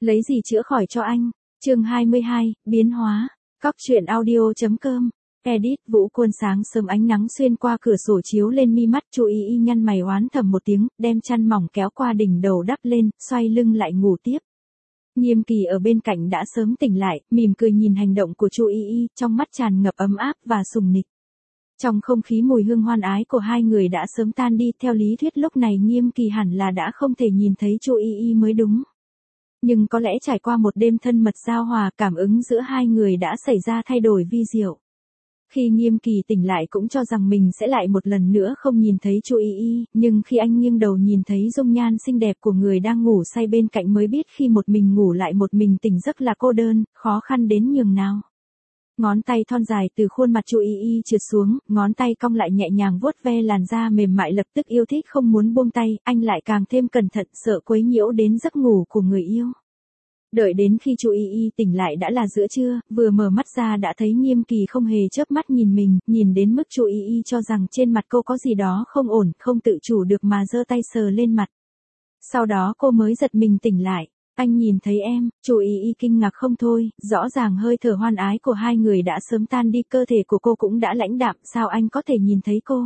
Lấy gì chữa khỏi cho anh? Chương 22, biến hóa. Cóc truyện audio.com. Edit. Vũ Quân. Sáng sớm ánh nắng xuyên qua cửa sổ chiếu lên mi mắt, Chu Y Y nhăn mày oán thầm một tiếng, đem chăn mỏng kéo qua đỉnh đầu đắp lên, xoay lưng lại ngủ tiếp. Nghiêm Kỳ ở bên cạnh đã sớm tỉnh lại, mỉm cười nhìn hành động của Chu Y Y, trong mắt tràn ngập ấm áp và sùng nịch. Trong không khí mùi hương hoan ái của hai người đã sớm tan đi, theo lý thuyết lúc này Nghiêm Kỳ hẳn là đã không thể nhìn thấy Chu Y Y mới đúng. Nhưng có lẽ trải qua một đêm thân mật giao hòa, cảm ứng giữa hai người đã xảy ra thay đổi vi diệu. Khi Nghiêm Kỳ tỉnh lại cũng cho rằng mình sẽ lại một lần nữa không nhìn thấy Chu Y Y, nhưng khi anh nghiêng đầu nhìn thấy dung nhan xinh đẹp của người đang ngủ say bên cạnh mới biết khi một mình ngủ lại một mình tỉnh giấc là cô đơn, khó khăn đến nhường nào. Ngón tay thon dài từ khuôn mặt Chu Y Y trượt xuống, ngón tay cong lại nhẹ nhàng vuốt ve làn da mềm mại, lập tức yêu thích không muốn buông tay, anh lại càng thêm cẩn thận sợ quấy nhiễu đến giấc ngủ của người yêu. Đợi đến khi Chu Y Y tỉnh lại đã là giữa trưa, vừa mở mắt ra đã thấy Nghiêm Kỳ không hề chớp mắt nhìn mình, nhìn đến mức Chu Y Y cho rằng trên mặt cô có gì đó không ổn, không tự chủ được mà giơ tay sờ lên mặt. Sau đó cô mới giật mình tỉnh lại. Anh nhìn thấy em. Chu Y Y kinh ngạc không thôi, rõ ràng hơi thở hoan ái của hai người đã sớm tan đi, cơ thể của cô cũng đã lãnh đạm, sao anh có thể nhìn thấy cô?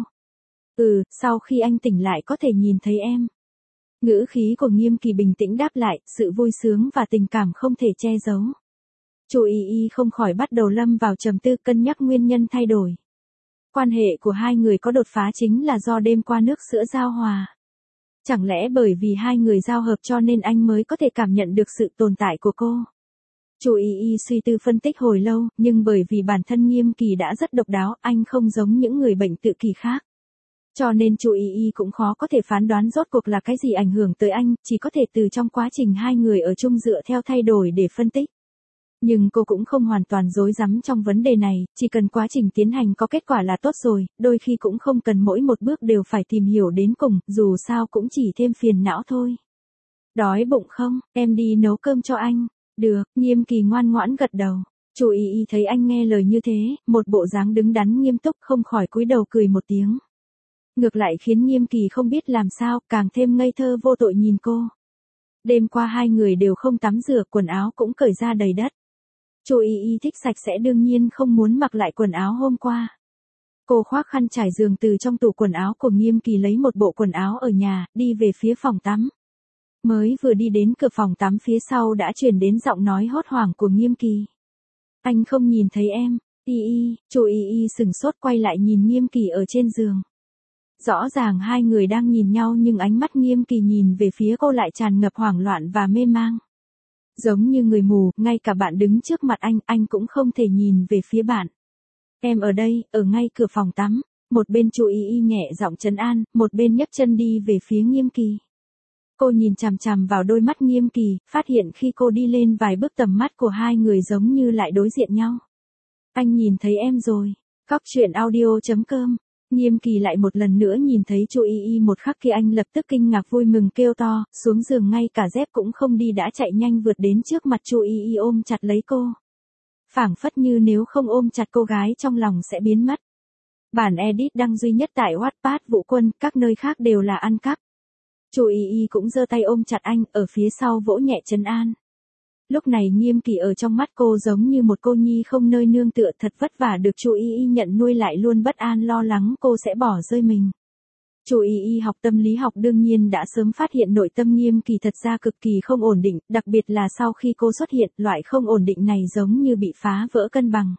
Sau khi anh tỉnh lại có thể nhìn thấy em. Ngữ khí của Nghiêm Kỳ bình tĩnh đáp lại, sự vui sướng và tình cảm không thể che giấu. Chu Y Y không khỏi bắt đầu lâm vào trầm tư, cân nhắc nguyên nhân thay đổi. Quan hệ của hai người có đột phá chính là do đêm qua nước sữa giao hòa. Chẳng lẽ bởi vì hai người giao hợp cho nên anh mới có thể cảm nhận được sự tồn tại của cô? Chu Y Y suy tư phân tích hồi lâu, nhưng bởi vì bản thân Nghiêm Kỳ đã rất độc đáo, anh không giống những người bệnh tự kỷ khác. Cho nên Chu Y Y cũng khó có thể phán đoán rốt cuộc là cái gì ảnh hưởng tới anh, chỉ có thể từ trong quá trình hai người ở chung dựa theo thay đổi để phân tích. Nhưng cô cũng không hoàn toàn rối rắm trong vấn đề này, chỉ cần quá trình tiến hành có kết quả là tốt rồi, đôi khi cũng không cần mỗi một bước đều phải tìm hiểu đến cùng, dù sao cũng chỉ thêm phiền não thôi. Đói bụng không, em đi nấu cơm cho anh. Được, Nghiêm Kỳ ngoan ngoãn gật đầu. Chu Y Y thấy anh nghe lời như thế, một bộ dáng đứng đắn nghiêm túc, không khỏi cúi đầu cười một tiếng. Ngược lại khiến Nghiêm Kỳ không biết làm sao, càng thêm ngây thơ vô tội nhìn cô. Đêm qua hai người đều không tắm rửa, quần áo cũng cởi ra đầy đất. Chu Y Y thích sạch sẽ đương nhiên không muốn mặc lại quần áo hôm qua. Cô khoác khăn trải giường từ trong tủ quần áo của Nghiêm Kỳ lấy một bộ quần áo ở nhà, đi về phía phòng tắm. Mới vừa đi đến cửa phòng tắm phía sau đã truyền đến giọng nói hốt hoảng của Nghiêm Kỳ. Anh không nhìn thấy em. Y Y. Chu Y Y sừng sốt quay lại nhìn Nghiêm Kỳ ở trên giường. Rõ ràng hai người đang nhìn nhau nhưng ánh mắt Nghiêm Kỳ nhìn về phía cô lại tràn ngập hoảng loạn và mê mang. Giống như người mù, ngay cả bạn đứng trước mặt anh cũng không thể nhìn về phía bạn. Em ở đây, ở ngay cửa phòng tắm. Một bên Chu Y Y nhẹ giọng trấn an, một bên nhấc chân đi về phía Nghiêm Kỳ. Cô nhìn chằm chằm vào đôi mắt Nghiêm Kỳ, phát hiện khi cô đi lên vài bước tầm mắt của hai người giống như lại đối diện nhau. Anh nhìn thấy em rồi. Cóc truyện audio.com. Nghiêm Kỳ lại một lần nữa nhìn thấy Chu Y Y, một khắc kia anh lập tức kinh ngạc vui mừng kêu to, xuống giường ngay cả dép cũng không đi đã chạy nhanh vượt đến trước mặt Chu Y Y ôm chặt lấy cô. Phảng phất như nếu không ôm chặt cô gái trong lòng sẽ biến mất. Bản edit đăng duy nhất tại Wattpad. Vũ Quân, các nơi khác đều là ăn cắp. Chu Y Y cũng giơ tay ôm chặt anh, ở phía sau vỗ nhẹ trấn an. Lúc này Nghiêm Kỳ ở trong mắt cô giống như một cô nhi không nơi nương tựa, thật vất vả được Chu Y Y nhận nuôi lại luôn bất an lo lắng cô sẽ bỏ rơi mình. Chu Y Y học tâm lý học đương nhiên đã sớm phát hiện nội tâm Nghiêm Kỳ thật ra cực kỳ không ổn định, đặc biệt là sau khi cô xuất hiện, loại không ổn định này giống như bị phá vỡ cân bằng.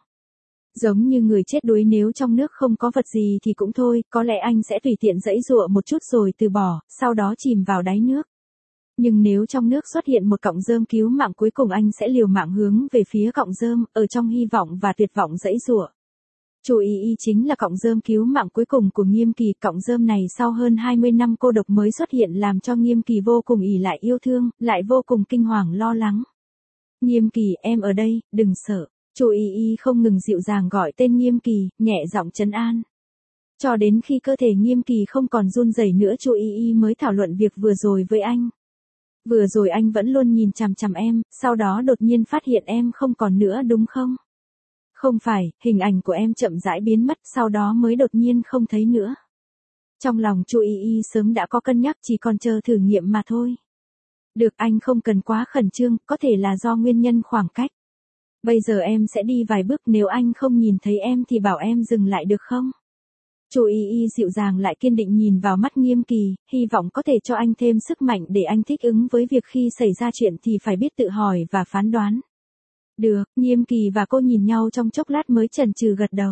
Giống như người chết đuối, nếu trong nước không có vật gì thì cũng thôi, có lẽ anh sẽ tùy tiện giãy giụa một chút rồi từ bỏ, sau đó chìm vào đáy nước. Nhưng nếu trong nước xuất hiện một cọng rơm cứu mạng, cuối cùng anh sẽ liều mạng hướng về phía cọng rơm, ở trong hy vọng và tuyệt vọng giãy giụa. Chu Y Y chính là cọng rơm cứu mạng cuối cùng của Nghiêm Kỳ, cọng rơm này sau hơn 20 năm cô độc mới xuất hiện làm cho Nghiêm Kỳ vô cùng ỷ lại yêu thương, lại vô cùng kinh hoàng lo lắng. Nghiêm Kỳ, em ở đây, đừng sợ. Chu Y Y không ngừng dịu dàng gọi tên Nghiêm Kỳ, nhẹ giọng trấn an. Cho đến khi cơ thể Nghiêm Kỳ không còn run rẩy nữa, Chu Y Y mới thảo luận việc vừa rồi với anh. Vừa rồi anh vẫn luôn nhìn chằm chằm em, sau đó đột nhiên phát hiện em không còn nữa đúng không? Không phải, hình ảnh của em chậm rãi biến mất, sau đó mới đột nhiên không thấy nữa. Trong lòng Chu Y Y sớm đã có cân nhắc, chỉ còn chờ thử nghiệm mà thôi. Được, anh không cần quá khẩn trương, có thể là do nguyên nhân khoảng cách. Bây giờ em sẽ đi vài bước, nếu anh không nhìn thấy em thì bảo em dừng lại được không? Chu Y Y dịu dàng lại kiên định nhìn vào mắt Nghiêm Kỳ, hy vọng có thể cho anh thêm sức mạnh để anh thích ứng với việc khi xảy ra chuyện thì phải biết tự hỏi và phán đoán. Được, Nghiêm Kỳ và cô nhìn nhau trong chốc lát mới chần chừ gật đầu.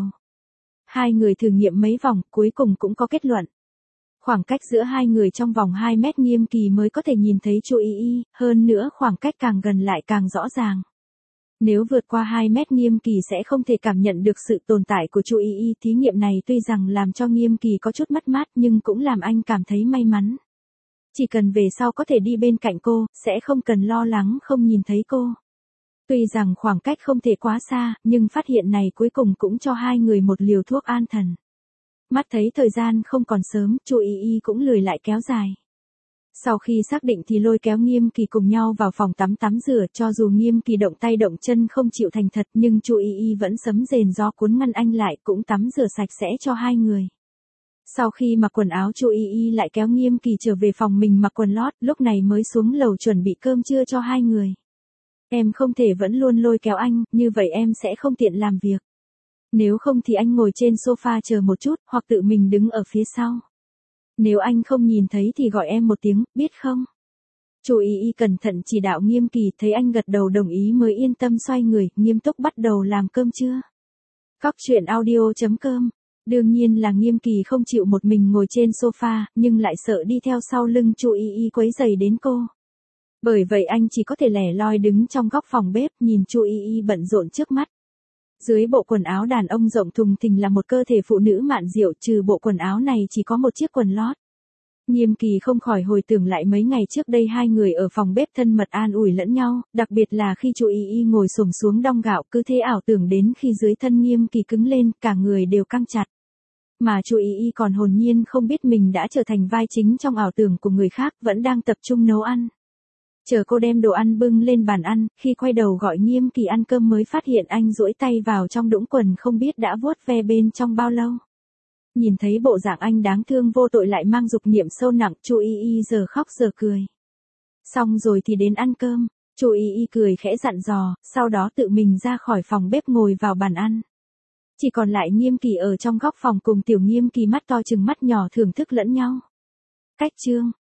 Hai người thử nghiệm mấy vòng, cuối cùng cũng có kết luận. Khoảng cách giữa hai người trong vòng 2 mét Nghiêm Kỳ mới có thể nhìn thấy Chu Y Y, hơn nữa khoảng cách càng gần lại càng rõ ràng. Nếu vượt qua 2 mét Nghiêm Kỳ sẽ không thể cảm nhận được sự tồn tại của Chu Y Y. Thí nghiệm này tuy rằng làm cho Nghiêm Kỳ có chút mất mát nhưng cũng làm anh cảm thấy may mắn. Chỉ cần về sau có thể đi bên cạnh cô, sẽ không cần lo lắng không nhìn thấy cô. Tuy rằng khoảng cách không thể quá xa, nhưng phát hiện này cuối cùng cũng cho hai người một liều thuốc an thần. Mắt thấy thời gian không còn sớm, Chu Y Y cũng lười lại kéo dài. Sau khi xác định thì lôi kéo Nghiêm Kỳ cùng nhau vào phòng tắm rửa, cho dù Nghiêm Kỳ động tay động chân không chịu thành thật nhưng Chu Y Y vẫn sấm rền gió cuốn ngăn anh lại, cũng tắm rửa sạch sẽ cho hai người. Sau khi mặc quần áo Chu Y Y lại kéo Nghiêm Kỳ trở về phòng mình mặc quần lót, lúc này mới xuống lầu chuẩn bị cơm trưa cho hai người. Em không thể vẫn luôn lôi kéo anh, như vậy em sẽ không tiện làm việc. Nếu không thì anh ngồi trên sofa chờ một chút, hoặc tự mình đứng ở phía sau. Nếu anh không nhìn thấy thì gọi em một tiếng, biết không? Chu Y Y cẩn thận chỉ đạo Nghiêm Kỳ, thấy anh gật đầu đồng ý mới yên tâm xoay người, nghiêm túc bắt đầu làm cơm trưa. Cóc truyện audio.com. Đương nhiên là Nghiêm Kỳ không chịu một mình ngồi trên sofa, nhưng lại sợ đi theo sau lưng Chu Y Y quấy rầy đến cô. Bởi vậy anh chỉ có thể lẻ loi đứng trong góc phòng bếp nhìn Chu Y Y bận rộn trước mắt. Dưới bộ quần áo đàn ông rộng thùng thình là một cơ thể phụ nữ mạn diệu, trừ bộ quần áo này chỉ có một chiếc quần lót. Nghiêm Kỳ không khỏi hồi tưởng lại mấy ngày trước đây hai người ở phòng bếp thân mật an ủi lẫn nhau, đặc biệt là khi Chu Y Y ngồi xổm xuống đong gạo, cứ thế ảo tưởng đến khi dưới thân Nghiêm Kỳ cứng lên, cả người đều căng chặt. Mà Chu Y Y còn hồn nhiên không biết mình đã trở thành vai chính trong ảo tưởng của người khác, vẫn đang tập trung nấu ăn. Chờ cô đem đồ ăn bưng lên bàn ăn, khi quay đầu gọi Nghiêm Kỳ ăn cơm mới phát hiện anh duỗi tay vào trong đũng quần không biết đã vuốt ve bên trong bao lâu. Nhìn thấy bộ dạng anh đáng thương vô tội lại mang dục niệm sâu nặng, Chu Y Y giờ khóc giờ cười. Xong rồi thì đến ăn cơm, Chu Y Y cười khẽ dặn dò, sau đó tự mình ra khỏi phòng bếp ngồi vào bàn ăn. Chỉ còn lại Nghiêm Kỳ ở trong góc phòng cùng Tiểu Nghiêm Kỳ mắt to chừng mắt nhỏ thưởng thức lẫn nhau. Cách chương